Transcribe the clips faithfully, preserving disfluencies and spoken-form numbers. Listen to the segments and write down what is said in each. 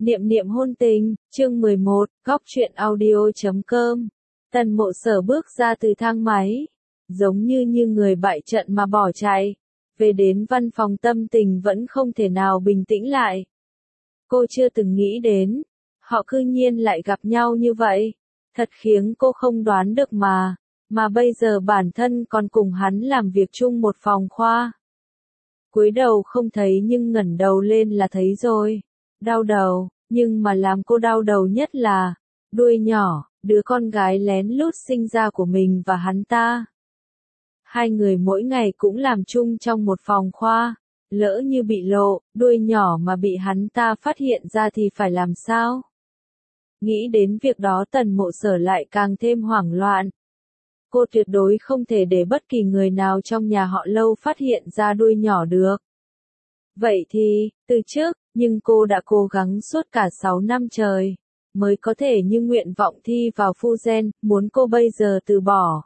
Niệm niệm hôn tình, chương mười một, góc truyện audio chấm com. Tần Mộ Sở bước ra từ thang máy, giống như như người bại trận mà bỏ chạy. Về đến văn phòng tâm tình vẫn không thể nào bình tĩnh lại. Cô chưa từng nghĩ đến, họ cư nhiên lại gặp nhau như vậy. Thật khiến cô không đoán được mà, mà bây giờ bản thân còn cùng hắn làm việc chung một phòng khoa. Cúi đầu không thấy nhưng ngẩng đầu lên là thấy rồi. Đau đầu, nhưng mà làm cô đau đầu nhất là đuôi nhỏ, đứa con gái lén lút sinh ra của mình và hắn ta. Hai người mỗi ngày cũng làm chung trong một phòng khoa, lỡ như bị lộ, đuôi nhỏ mà bị hắn ta phát hiện ra thì phải làm sao? Nghĩ đến việc đó Tần Mộ Sở lại càng thêm hoảng loạn. Cô tuyệt đối không thể để bất kỳ người nào trong nhà họ Lâu phát hiện ra đuôi nhỏ được. Vậy thì, từ trước, nhưng cô đã cố gắng suốt cả sáu năm trời, mới có thể như nguyện vọng thi vào Phu Gen, muốn cô bây giờ từ bỏ.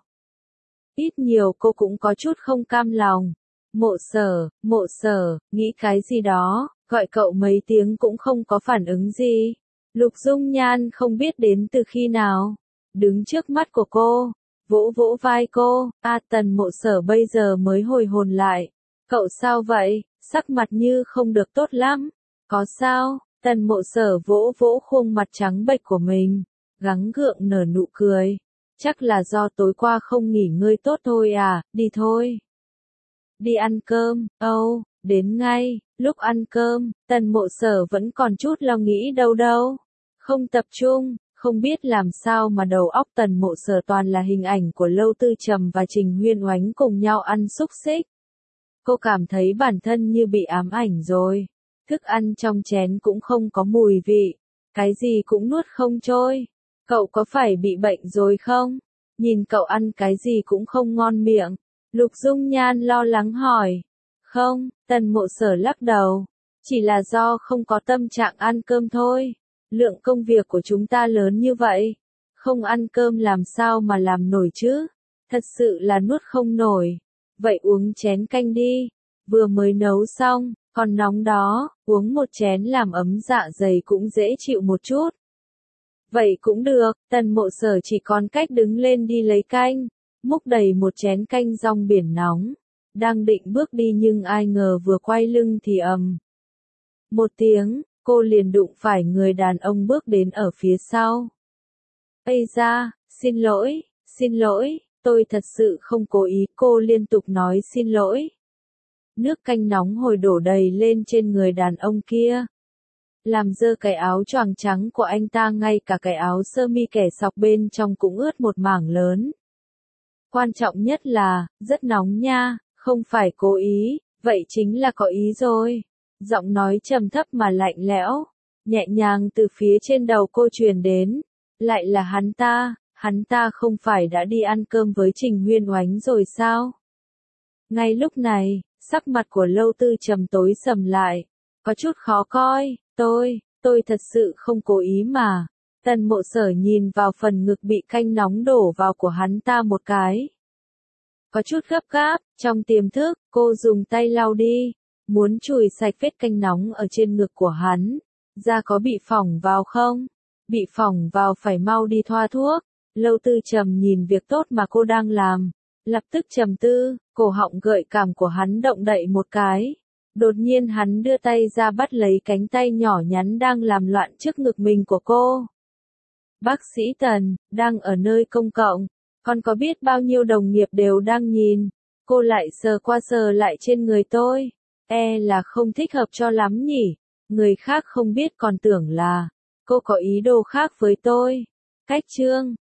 Ít nhiều cô cũng có chút không cam lòng. Mộ Sở, Mộ Sở, nghĩ cái gì đó, gọi cậu mấy tiếng cũng không có phản ứng gì. Lục Dung Nhan không biết đến từ khi nào, đứng trước mắt của cô, vỗ vỗ vai cô, a Tần Mộ Sở bây giờ mới hồi hồn lại. Cậu sao vậy, sắc mặt như không được tốt lắm. Có sao? Tần Mộ Sở vỗ vỗ khuôn mặt trắng bệch của mình, gắng gượng nở nụ cười. Chắc là do tối qua không nghỉ ngơi tốt thôi à, đi thôi. Đi ăn cơm, âu, oh, đến ngay. Lúc ăn cơm, Tần Mộ Sở vẫn còn chút lo nghĩ đâu đâu. Không tập trung, không biết làm sao mà đầu óc Tần Mộ Sở toàn là hình ảnh của Lâu Tư Trầm và Trình Huyên Oánh cùng nhau ăn xúc xích. Cô cảm thấy bản thân như bị ám ảnh rồi. Thức ăn trong chén cũng không có mùi vị, cái gì cũng nuốt không trôi. Cậu có phải bị bệnh rồi không? Nhìn cậu ăn cái gì cũng không ngon miệng. Lục Dung Nhan lo lắng hỏi. Không, Tần Mộ Sở lắc đầu. Chỉ là do không có tâm trạng ăn cơm thôi. Lượng công việc của chúng ta lớn như vậy. Không ăn cơm làm sao mà làm nổi chứ? Thật sự là nuốt không nổi. Vậy uống chén canh đi. Vừa mới nấu xong, còn nóng đó, uống một chén làm ấm dạ dày cũng dễ chịu một chút. Vậy cũng được, Tần Mộ Sở chỉ còn cách đứng lên đi lấy canh, múc đầy một chén canh rong biển nóng. Đang định bước đi nhưng ai ngờ vừa quay lưng thì ầm. Một tiếng, cô liền đụng phải người đàn ông bước đến ở phía sau. Ây da, xin lỗi, xin lỗi, tôi thật sự không cố ý, cô liên tục nói xin lỗi. Nước canh nóng hổi đổ đầy lên trên người đàn ông kia. Làm dơ cái áo choàng trắng của anh ta, ngay cả cái áo sơ mi kẻ sọc bên trong cũng ướt một mảng lớn. Quan trọng nhất là, rất nóng nha, không phải cố ý, vậy chính là có ý rồi. Giọng nói trầm thấp mà lạnh lẽo, nhẹ nhàng từ phía trên đầu cô truyền đến. Lại là hắn ta, hắn ta không phải đã đi ăn cơm với Trình Huyên Oánh rồi sao? Ngay lúc này, sắc mặt của Lâu Tư Trầm tối sầm lại, có chút khó coi. Tôi, tôi thật sự không cố ý mà. Tần Mộ Sở nhìn vào phần ngực bị canh nóng đổ vào của hắn ta một cái. Có chút gấp gáp, trong tiềm thức, cô dùng tay lau đi, muốn chùi sạch vết canh nóng ở trên ngực của hắn. Da có bị phỏng vào không? Bị phỏng vào phải mau đi thoa thuốc. Lâu Tư Trầm nhìn việc tốt mà cô đang làm, lập tức trầm tư, cổ họng gợi cảm của hắn động đậy một cái. Đột nhiên hắn đưa tay ra bắt lấy cánh tay nhỏ nhắn đang làm loạn trước ngực mình của cô. Bác sĩ Tần, đang ở nơi công cộng, con có biết bao nhiêu đồng nghiệp đều đang nhìn, cô lại sờ qua sờ lại trên người tôi, e là không thích hợp cho lắm nhỉ, người khác không biết còn tưởng là, cô có ý đồ khác với tôi. Cách chương,